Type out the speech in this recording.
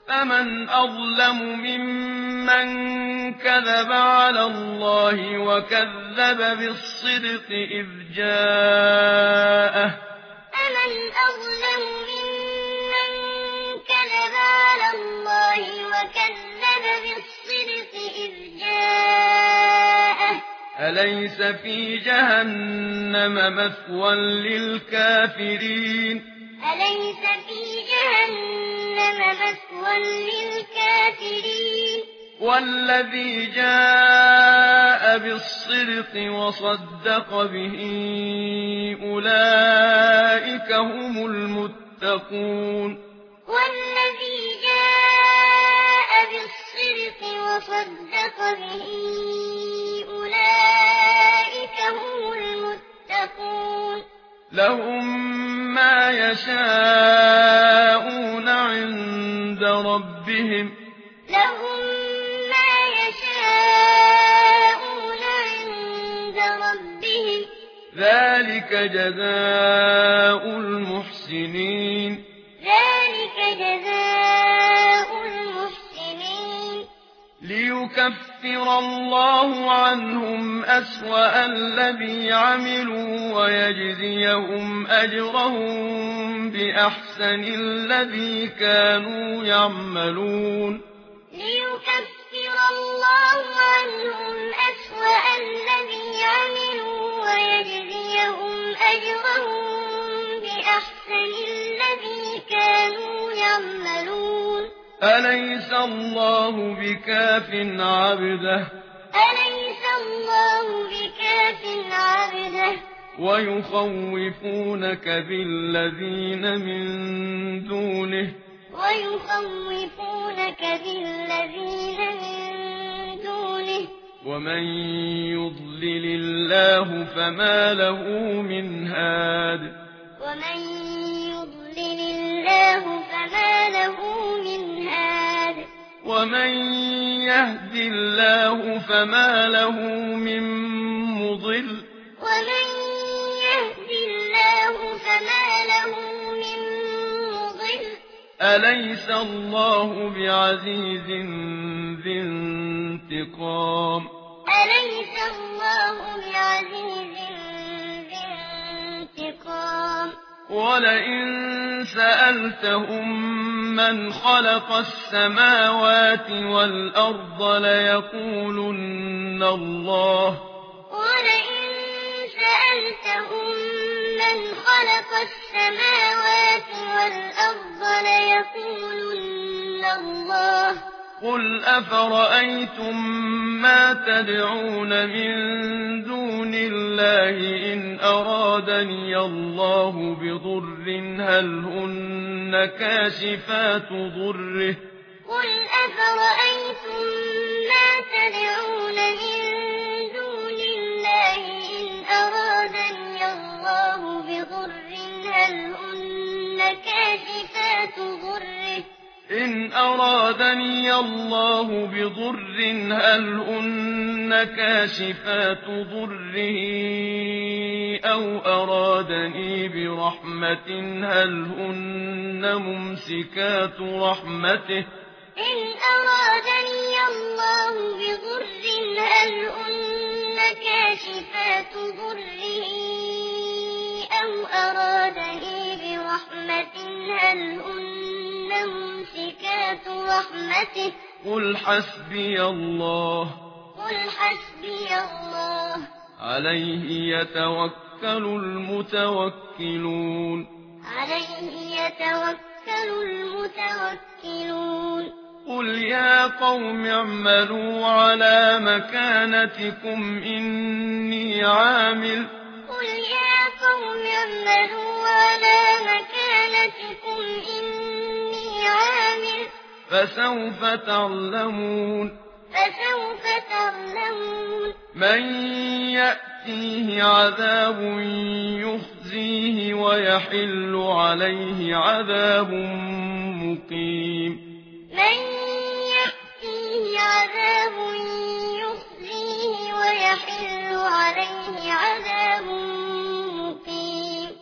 فمن أظلم ممن كذب على الله وكذب بالصدق إذ جاءه فمن أظلم ممن كذب على الله وكذب بالصدق إذ جاءه أليس في جهنم مثوى للكافرين أليس في جهنم مثوى للكافرين والذي جاء بالصدق وصدق به أولئك هم المتقون والذي جاء بالصدق وصدق به أولئك هم المتقون لهم ما يشاءون عند ربهم لهم ما يشاءون عند ربهم ذلك جزاء المحسنين ذلك جزاء المحسنين ليكفر الله عنهم أسوأ الذي عملوا ويجزيهم أجرهم بأحسن الذي كانوا يعملون ليكفر الله عنهم أسوأ الذي عملوا ويجزيهم أجرهم بأحسن الذي كانوا يعملون أليس الله بكاف عبده أليس الله بكاف عبده ويخوفونك بالذين من دونه ويخوفونك بالذين من دونه ومن يضلل الله فما له من هاد ومن يضلل الله فما له من هاد ومن يهد الله فما له من مضل ومن يهد الله فما له من مضل أليس الله بعزيز ذي انتقام أليس الله بعزيز ذي انتقام ولئن سألتهم من خلق السماوات والأرض ليقولن الله ولئن سألتهم من خلق السماوات والأرض ليقولن الله قل أفرأيتم ما تدعون من دون الله إن أرادني الله بضر هل هن كاشفات ضره قل أفرأيتم ما تدعون من دون الله إن أرادني الله بضر هل هن كاشفات ضره إن أرادني الله بضر هل هن كاشفات ضره أو أرادني برحمة هل هن ممسكات رحمته إن أرادني الله بضر هل هن كاشفات ضره أو أرادني برحمة هل هن ممسكات رحمته قل حسبي الله قل حسبي الله عليه يتوكل المتوكلون عليه يتوكل المتوكلون قل يا قوم اعملوا على مكانتكم إني عامل قل يا قوم اعملوا على مكانتكم إني عامل فسوف تعلمون من يأتيه عذاب يخزيه ويحل عليه عذاب مقيم من يأتيه عذاب يخزيه ويحل عليه عذاب